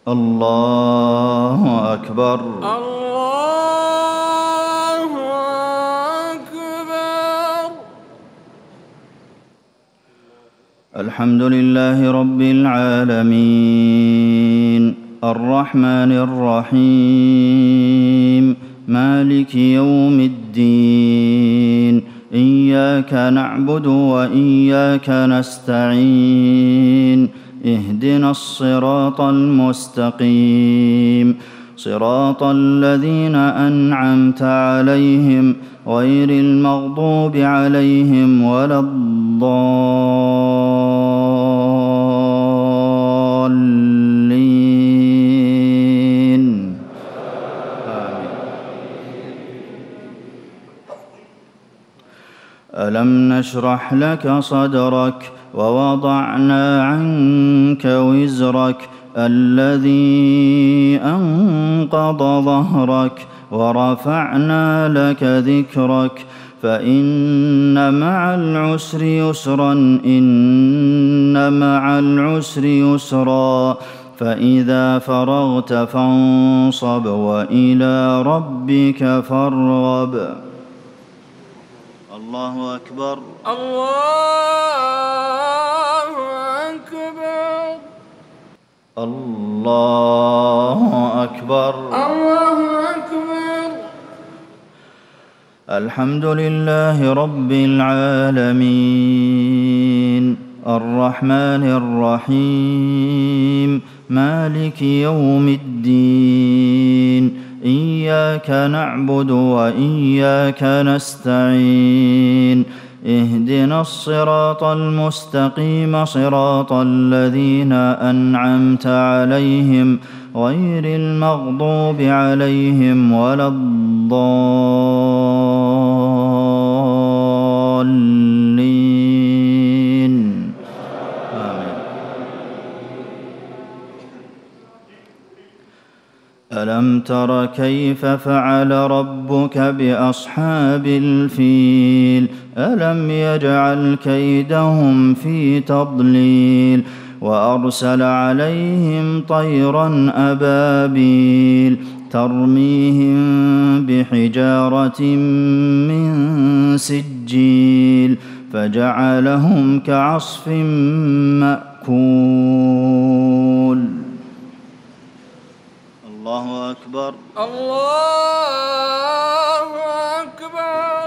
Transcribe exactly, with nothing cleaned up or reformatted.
الله أكبر. الله أكبر. الحمد لله رب العالمين الرحمن الرحيم مالك يوم الدين إياك نعبد وإياك نستعين اهدنا الصراط المستقيم صراط الذين أنعمت عليهم غير المغضوب عليهم ولا الضالين آمين. ألم نشرح لك صدرك ووضعنا عنك وزرك الذي أنقض ظهرك ورفعنا لك ذكرك فإن مع العسر يسرا إن مع العسر يسرا فإذا فرغت فانصب وإلى ربك فارغب. الله أكبر. الله أكبر. الله أكبر. الله أكبر. الحمد لله رب العالمين الرحمن الرحيم مالك يوم الدين إياك نعبد وإياك نستعين اهدنا الصراط المستقيم صراط الذين أنعمت عليهم غير المغضوب عليهم ولا الضالين آمين. ألم تر كيف فعل ربك بأصحاب الفيل ألم يجعل كيدهم في تضليل وأرسل عليهم طيرا أبابيل ترميهم بحجارة من سجيل فجعلهم كعصف مأكول. الله أكبر. الله